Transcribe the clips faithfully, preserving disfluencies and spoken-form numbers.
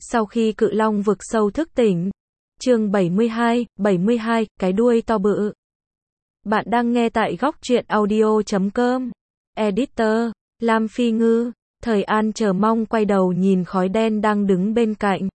Sau khi cự long vực sâu thức tỉnh. Chương bảy mươi hai, bảy mươi hai, cái đuôi to bự. Bạn đang nghe tại góc truyện audio chấm com. Editor, Lam Phi Ngư. Thời An chờ mong quay đầu nhìn khói đen đang đứng bên cạnh.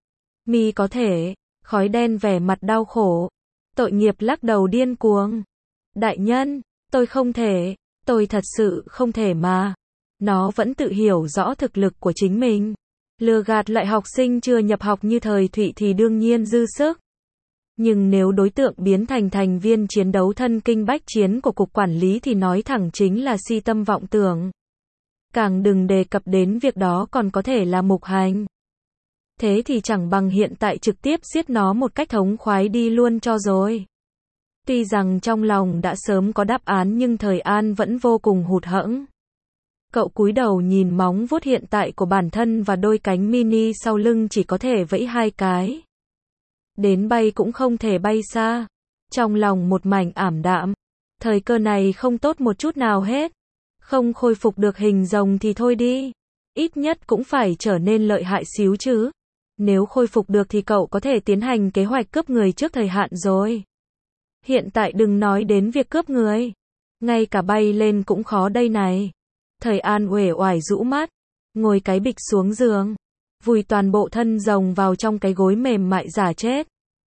Mi có thể. Khói đen vẻ mặt đau khổ. Tội nghiệp lắc đầu điên cuồng. Đại nhân, tôi không thể. Tôi thật sự không thể mà. Nó vẫn tự hiểu rõ thực lực của chính mình. Lừa gạt loại học sinh chưa nhập học như Thời Thụy thì đương nhiên dư sức. Nhưng nếu đối tượng biến thành thành viên chiến đấu thân kinh bách chiến của cục quản lý thì nói thẳng chính là si tâm vọng tưởng. Càng đừng đề cập đến việc đó còn có thể là Mục Hành. Thế thì chẳng bằng hiện tại trực tiếp giết nó một cách thống khoái đi luôn cho rồi. Tuy rằng trong lòng đã sớm có đáp án nhưng Thời An vẫn vô cùng hụt hẫng. Cậu cúi đầu nhìn móng vuốt hiện tại của bản thân và đôi cánh mini sau lưng chỉ có thể vẫy hai cái. Đến bay cũng không thể bay xa. Trong lòng một mảnh ảm đạm. Thời cơ này không tốt một chút nào hết. Không khôi phục được hình rồng thì thôi đi. Ít nhất cũng phải trở nên lợi hại xíu chứ. Nếu khôi phục được thì cậu có thể tiến hành kế hoạch cướp người trước thời hạn rồi. Hiện tại đừng nói đến việc cướp người. Ngay cả bay lên cũng khó đây này. Thời An uể oải rũ mắt. Ngồi cái bịch xuống giường. Vùi toàn bộ thân rồng vào trong cái gối mềm mại giả chết.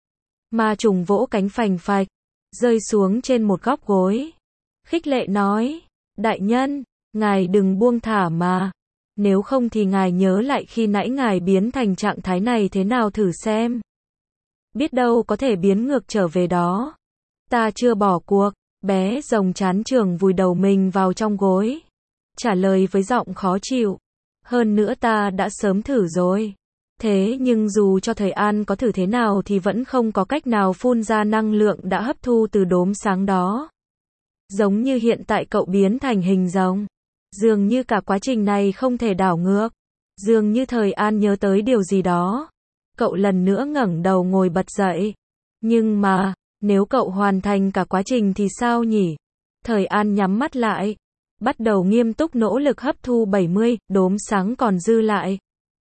Ma trùng vỗ cánh phành phạch. Rơi xuống trên một góc gối. Khích lệ nói. Đại nhân, ngài đừng buông thả mà. Nếu không thì ngài nhớ lại khi nãy ngài biến thành trạng thái này thế nào thử xem. Biết đâu có thể biến ngược trở về đó. Ta chưa bỏ cuộc. Bé rồng chán trường vùi đầu mình vào trong gối. Trả lời với giọng khó chịu. Hơn nữa ta đã sớm thử rồi. Thế nhưng dù cho Thời An có thử thế nào thì vẫn không có cách nào phun ra năng lượng đã hấp thu từ đốm sáng đó. Giống như hiện tại cậu biến thành hình rồng. Dường như cả quá trình này không thể đảo ngược. Dường như Thời An nhớ tới điều gì đó. Cậu lần nữa ngẩng đầu ngồi bật dậy. Nhưng mà, nếu cậu hoàn thành cả quá trình thì sao nhỉ? Thời An nhắm mắt lại. Bắt đầu nghiêm túc nỗ lực hấp thu bảy mươi, đốm sáng còn dư lại.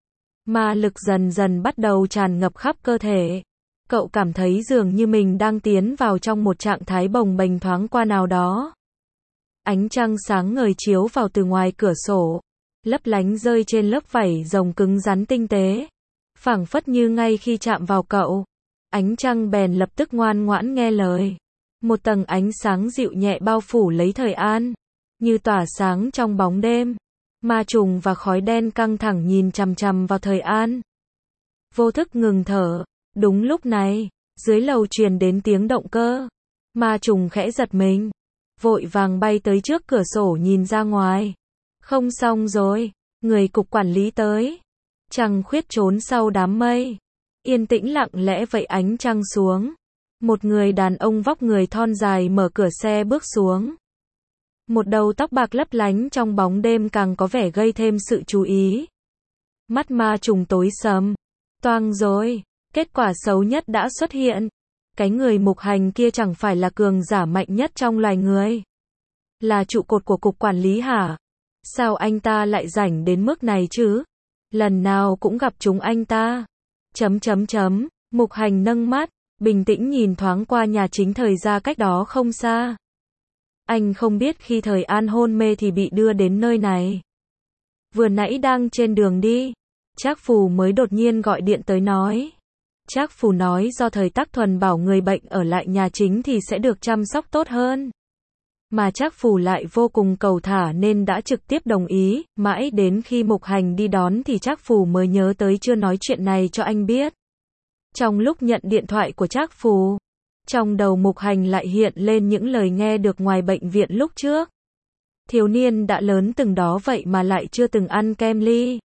Ma lực dần dần bắt đầu tràn ngập khắp cơ thể. Cậu cảm thấy dường như mình đang tiến vào trong một trạng thái bồng bềnh thoáng qua nào đó. Ánh trăng sáng ngời chiếu vào từ ngoài cửa sổ. Lấp lánh rơi trên lớp vảy rồng cứng rắn tinh tế. Phảng phất như ngay khi chạm vào cậu. Ánh trăng bèn lập tức ngoan ngoãn nghe lời. Một tầng ánh sáng dịu nhẹ bao phủ lấy Thời An. Như tỏa sáng trong bóng đêm. Ma trùng và khói đen căng thẳng nhìn chằm chằm vào Thời An. Vô thức ngừng thở. Đúng lúc này, dưới lầu truyền đến tiếng động cơ. Ma trùng khẽ giật mình. Vội vàng bay tới trước cửa sổ nhìn ra ngoài. Không xong rồi, người cục quản lý tới. Trăng khuyết trốn sau đám mây. Yên tĩnh lặng lẽ vẫy ánh trăng xuống. Một người đàn ông vóc người thon dài mở cửa xe bước xuống. Một đầu tóc bạc lấp lánh trong bóng đêm càng có vẻ gây thêm sự chú ý. Mắt ma trùng tối sầm. Toang rồi, kết quả xấu nhất đã xuất hiện. Cái người Mục Hành kia chẳng phải là cường giả mạnh nhất trong loài người. Là trụ cột của cục quản lý hả? Sao anh ta lại rảnh đến mức này chứ? Lần nào cũng gặp chúng anh ta. Chấm chấm chấm, Mục Hành nâng mắt, bình tĩnh nhìn thoáng qua nhà chính Thời gia cách đó không xa. Anh không biết khi Thời An hôn mê thì bị đưa đến nơi này. Vừa nãy đang trên đường đi, Trác Phù mới đột nhiên gọi điện tới nói. Trác Phù nói do Thời Tắc Thuần bảo người bệnh ở lại nhà chính thì sẽ được chăm sóc tốt hơn. Mà Trác Phù lại vô cùng cầu thả nên đã trực tiếp đồng ý, mãi đến khi Mục Hành đi đón thì Trác Phù mới nhớ tới chưa nói chuyện này cho anh biết. Trong lúc nhận điện thoại của Trác Phù, trong đầu Mục Hành lại hiện lên những lời nghe được ngoài bệnh viện lúc trước. Thiếu niên đã lớn từng đó vậy mà lại chưa từng ăn kem ly.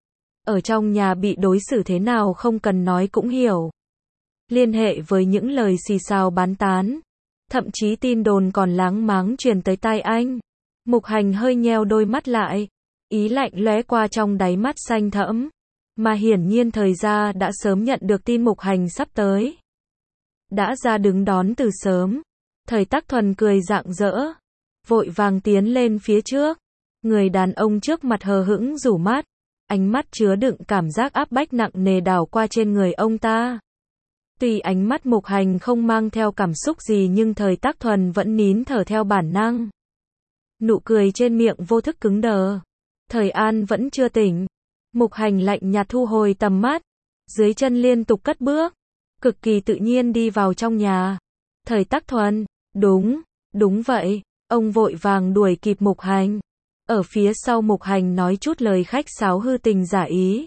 Ở trong nhà bị đối xử thế nào không cần nói cũng hiểu. Liên hệ với những lời xì xào bán tán. Thậm chí tin đồn còn láng máng truyền tới tai anh. Mục Hành hơi nheo đôi mắt lại. Ý lạnh lóe qua trong đáy mắt xanh thẫm. Mà hiển nhiên Thời gia đã sớm nhận được tin Mục Hành sắp tới. Đã ra đứng đón từ sớm. Thời Tắc Thuần cười rạng rỡ. Vội vàng tiến lên phía trước. Người đàn ông trước mặt hờ hững rủ mắt. ánh mắt chứa đựng cảm giác áp bách nặng nề đảo qua trên người ông ta. Tuy ánh mắt Mục Hành không mang theo cảm xúc gì nhưng Thời Tắc Thuần vẫn nín thở theo bản năng. Nụ cười trên miệng vô thức cứng đờ. Thời An vẫn chưa tỉnh. Mục Hành lạnh nhạt thu hồi tầm mắt. Dưới chân liên tục cất bước. Cực kỳ tự nhiên đi vào trong nhà. Thời Tắc Thuần, đúng, đúng vậy. Ông vội vàng đuổi kịp Mục Hành. Ở phía sau Mục Hành nói chút lời khách sáo hư tình giả ý.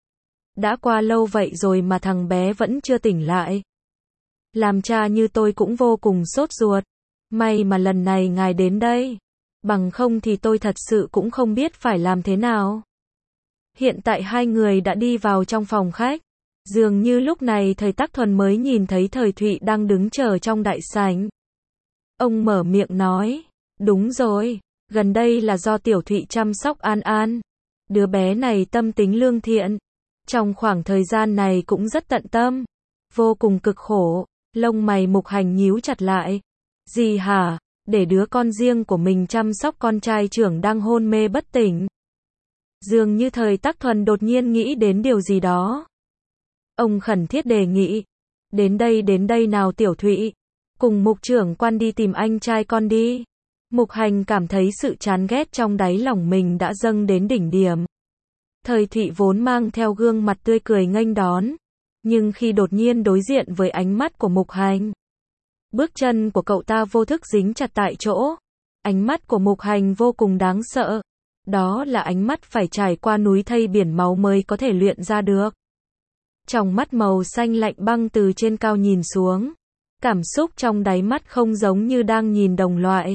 Đã qua lâu vậy rồi mà thằng bé vẫn chưa tỉnh lại. Làm cha như tôi cũng vô cùng sốt ruột. May mà lần này ngài đến đây. Bằng không thì tôi thật sự cũng không biết phải làm thế nào. Hiện tại hai người đã đi vào trong phòng khách. Dường như lúc này Thời Tắc Thuần mới nhìn thấy Thời Thụy đang đứng chờ trong đại sảnh. Ông mở miệng nói, đúng rồi, gần đây là do Tiểu Thụy chăm sóc An An. Đứa bé này tâm tính lương thiện. Trong khoảng thời gian này cũng rất tận tâm. Vô cùng cực khổ. Lông mày Mục Hành nhíu chặt lại. Gì hả? Để đứa con riêng của mình chăm sóc con trai trưởng đang hôn mê bất tỉnh. Dường như Thời Tắc Thuần đột nhiên nghĩ đến điều gì đó. Ông khẩn thiết đề nghị. Đến đây đến đây nào Tiểu Thụy. Cùng Mục trưởng quan đi tìm anh trai con đi. Mục Hành cảm thấy sự chán ghét trong đáy lòng mình đã dâng đến đỉnh điểm. Thời Thụy vốn mang theo gương mặt tươi cười nghênh đón. Nhưng khi đột nhiên đối diện với ánh mắt của Mục Hành. Bước chân của cậu ta vô thức dính chặt tại chỗ. Ánh mắt của Mục Hành vô cùng đáng sợ. Đó là ánh mắt phải trải qua núi thây biển máu mới có thể luyện ra được. Trong mắt màu xanh lạnh băng từ trên cao nhìn xuống. Cảm xúc trong đáy mắt không giống như đang nhìn đồng loại.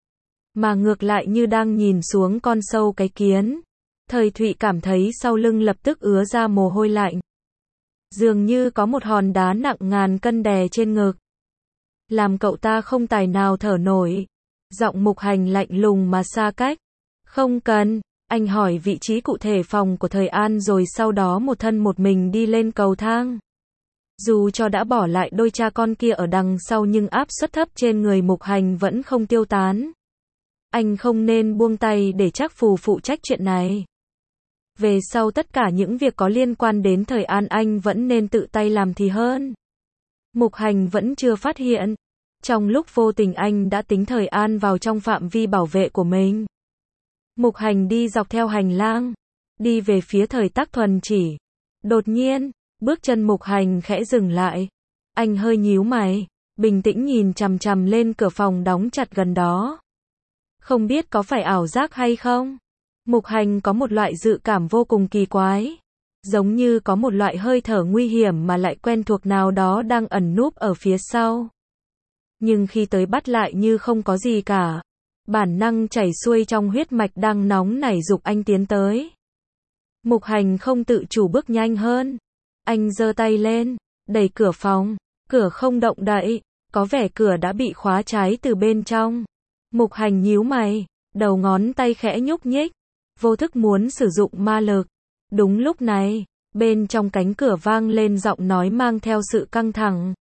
Mà ngược lại như đang nhìn xuống con sâu cái kiến. Thời Thụy cảm thấy sau lưng lập tức ứa ra mồ hôi lạnh. Dường như có một hòn đá nặng ngàn cân đè trên ngực. Làm cậu ta không tài nào thở nổi. Giọng Mục Hành lạnh lùng mà xa cách. Không cần, anh hỏi vị trí cụ thể phòng của Thời An rồi sau đó một thân một mình đi lên cầu thang. Dù cho đã bỏ lại đôi cha con kia ở đằng sau nhưng áp suất thấp trên người Mục Hành vẫn không tiêu tán. Anh không nên buông tay để Trác Phù phụ trách chuyện này. Về sau tất cả những việc có liên quan đến Thời An anh vẫn nên tự tay làm thì hơn. Mục Hành vẫn chưa phát hiện. Trong lúc vô tình anh đã tính Thời An vào trong phạm vi bảo vệ của mình. Mục Hành đi dọc theo hành lang. Đi về phía Thời Tắc Thuần chỉ. Đột nhiên, bước chân Mục Hành khẽ dừng lại. Anh hơi nhíu mày. Bình tĩnh nhìn chằm chằm lên cửa phòng đóng chặt gần đó. Không biết có phải ảo giác hay không? Mục Hành có một loại dự cảm vô cùng kỳ quái. Giống như có một loại hơi thở nguy hiểm mà lại quen thuộc nào đó đang ẩn núp ở phía sau. Nhưng khi tới bắt lại như không có gì cả. Bản năng chảy xuôi trong huyết mạch đang nóng nảy giục anh tiến tới. Mục Hành không tự chủ bước nhanh hơn. Anh giơ tay lên, đẩy cửa phòng. Cửa không động đậy, có vẻ cửa đã bị khóa trái từ bên trong. Mục Hành nhíu mày, đầu ngón tay khẽ nhúc nhích. Vô thức muốn sử dụng ma lực. Đúng lúc này, bên trong cánh cửa vang lên giọng nói mang theo sự căng thẳng.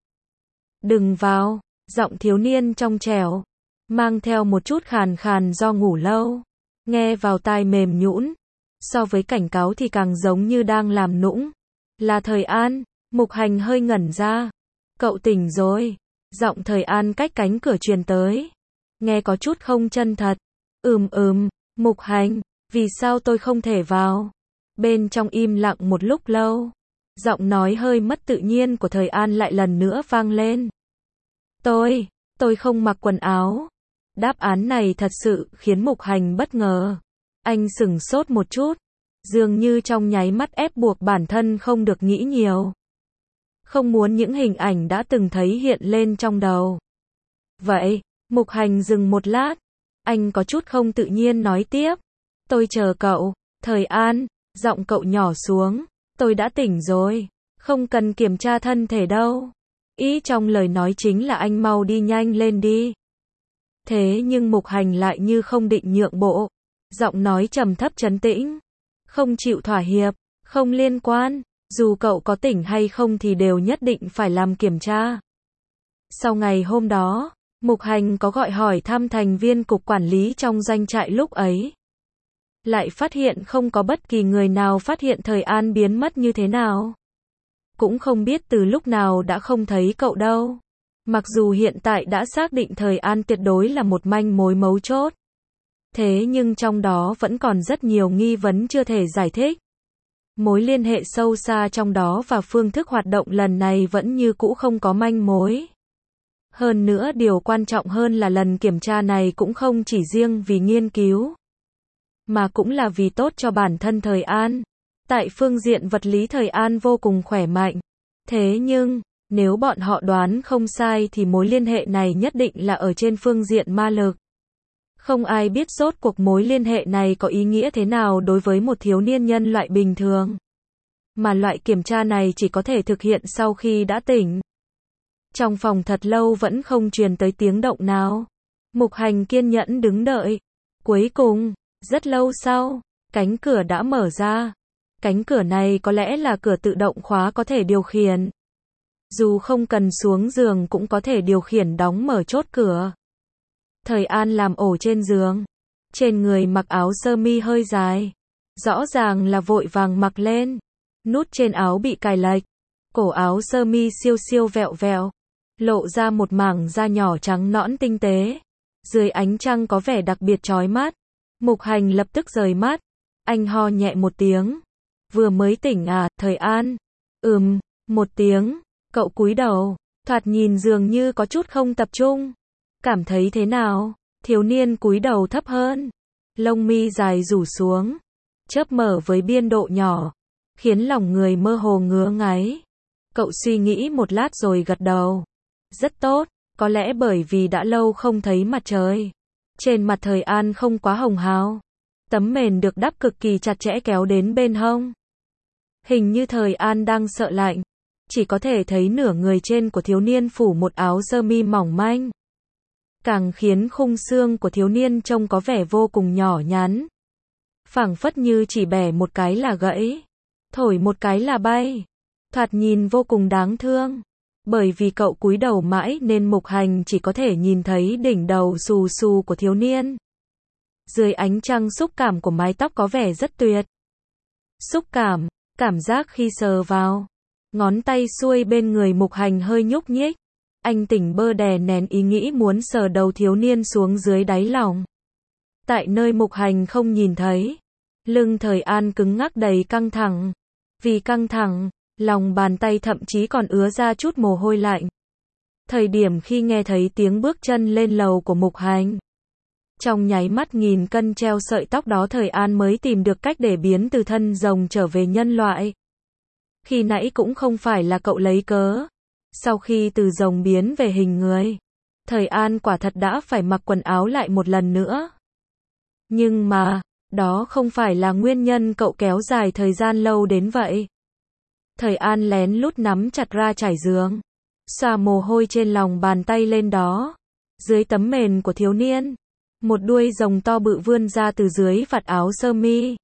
Đừng vào, giọng thiếu niên trong trẻo, mang theo một chút khàn khàn do ngủ lâu. Nghe vào tai mềm nhũn, so với cảnh cáo thì càng giống như đang làm nũng. Là Thời An, Mục Hành hơi ngẩn ra. Cậu tỉnh rồi, giọng Thời An cách cánh cửa truyền tới. Nghe có chút không chân thật. Ừm ừm, Mục Hành, vì sao tôi không thể vào? Bên trong im lặng một lúc lâu. Giọng nói hơi mất tự nhiên của Thời An lại lần nữa vang lên. Tôi, tôi không mặc quần áo. Đáp án này thật sự khiến Mục Hành bất ngờ. Anh sửng sốt một chút. Dường như trong nháy mắt ép buộc bản thân không được nghĩ nhiều. Không muốn những hình ảnh đã từng thấy hiện lên trong đầu. Vậy, Mục Hành dừng một lát. Anh có chút không tự nhiên nói tiếp. Tôi chờ cậu. Thời An, giọng cậu nhỏ xuống. Tôi đã tỉnh rồi. Không cần kiểm tra thân thể đâu. Ý trong lời nói chính là anh mau đi nhanh lên đi. Thế nhưng Mục Hành lại như không định nhượng bộ. Giọng nói trầm thấp trấn tĩnh. Không chịu thỏa hiệp. Không liên quan. Dù cậu có tỉnh hay không thì đều nhất định phải làm kiểm tra. Sau ngày hôm đó, Mục Hành có gọi hỏi thăm thành viên cục quản lý trong doanh trại lúc ấy. lại phát hiện không có bất kỳ người nào phát hiện Thời An biến mất như thế nào. Cũng không biết từ lúc nào đã không thấy cậu đâu. Mặc dù hiện tại đã xác định Thời An tuyệt đối là một manh mối mấu chốt. Thế nhưng trong đó vẫn còn rất nhiều nghi vấn chưa thể giải thích. Mối liên hệ sâu xa trong đó và phương thức hoạt động lần này vẫn như cũ không có manh mối. Hơn nữa điều quan trọng hơn là lần kiểm tra này cũng không chỉ riêng vì nghiên cứu, mà cũng là vì tốt cho bản thân Thời An. Tại phương diện vật lý Thời An vô cùng khỏe mạnh. Thế nhưng, nếu bọn họ đoán không sai thì mối liên hệ này nhất định là ở trên phương diện ma lực. Không ai biết rốt cuộc mối liên hệ này có ý nghĩa thế nào đối với một thiếu niên nhân loại bình thường. Mà loại kiểm tra này chỉ có thể thực hiện sau khi đã tỉnh. Trong phòng thật lâu vẫn không truyền tới tiếng động nào. Mục Hành kiên nhẫn đứng đợi. Cuối cùng, rất lâu sau, cánh cửa đã mở ra. Cánh cửa này có lẽ là cửa tự động khóa có thể điều khiển. Dù không cần xuống giường cũng có thể điều khiển đóng mở chốt cửa. Thời An làm ổ trên giường. Trên người mặc áo sơ mi hơi dài. Rõ ràng là vội vàng mặc lên. Nút trên áo bị cài lệch. Cổ áo sơ mi siêu siêu vẹo vẹo. Lộ ra một mảng da nhỏ trắng nõn tinh tế. Dưới ánh trăng có vẻ đặc biệt chói mắt. Mục Hành lập tức rời mắt. Anh ho nhẹ một tiếng. Vừa mới tỉnh à, Thời An? Ừm, một tiếng. Cậu cúi đầu. Thoạt nhìn dường như có chút không tập trung. Cảm thấy thế nào? Thiếu niên cúi đầu thấp hơn. Lông mi dài rủ xuống. Chớp mở với biên độ nhỏ. Khiến lòng người mơ hồ ngứa ngáy. Cậu suy nghĩ một lát rồi gật đầu. Rất tốt, có lẽ bởi vì đã lâu không thấy mặt trời. Trên mặt Thời An không quá hồng hào. Tấm mền được đắp cực kỳ chặt chẽ kéo đến bên hông. Hình như Thời An đang sợ lạnh. Chỉ có thể thấy nửa người trên của thiếu niên phủ một áo sơ mi mỏng manh. Càng khiến khung xương của thiếu niên trông có vẻ vô cùng nhỏ nhắn. Phảng phất như chỉ bẻ một cái là gãy. Thổi một cái là bay. Thoạt nhìn vô cùng đáng thương. Bởi vì cậu cúi đầu mãi nên Mục Hành chỉ có thể nhìn thấy đỉnh đầu xù xù của thiếu niên. Dưới ánh trăng xúc cảm của mái tóc có vẻ rất tuyệt. Xúc cảm, cảm giác khi sờ vào. Ngón tay xuôi bên người Mục Hành hơi nhúc nhích. Anh tỉnh bơ đè nén ý nghĩ muốn sờ đầu thiếu niên xuống dưới đáy lòng. Tại nơi Mục Hành không nhìn thấy. Lưng Thời An cứng ngắc đầy căng thẳng. Vì căng thẳng, lòng bàn tay thậm chí còn ứa ra chút mồ hôi lạnh. Thời điểm khi nghe thấy tiếng bước chân lên lầu của Mục Hành. Trong nháy mắt nghìn cân treo sợi tóc đó Thời An mới tìm được cách để biến từ thân rồng trở về nhân loại. Khi nãy cũng không phải là cậu lấy cớ. Sau khi từ rồng biến về hình người, Thời An quả thật đã phải mặc quần áo lại một lần nữa. Nhưng mà, đó không phải là nguyên nhân cậu kéo dài thời gian lâu đến vậy. Thời An lén lút nắm chặt ra trải giường, xoa mồ hôi trên lòng bàn tay lên đó. Dưới tấm mền của thiếu niên, một đuôi rồng to bự vươn ra từ dưới vạt áo sơ mi.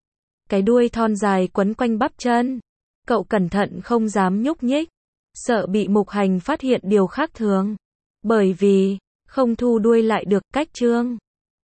Cái đuôi thon dài quấn quanh bắp chân. Cậu cẩn thận không dám nhúc nhích, sợ bị Mục Hành phát hiện điều khác thường. Bởi vì, không thu đuôi lại được, cách trương.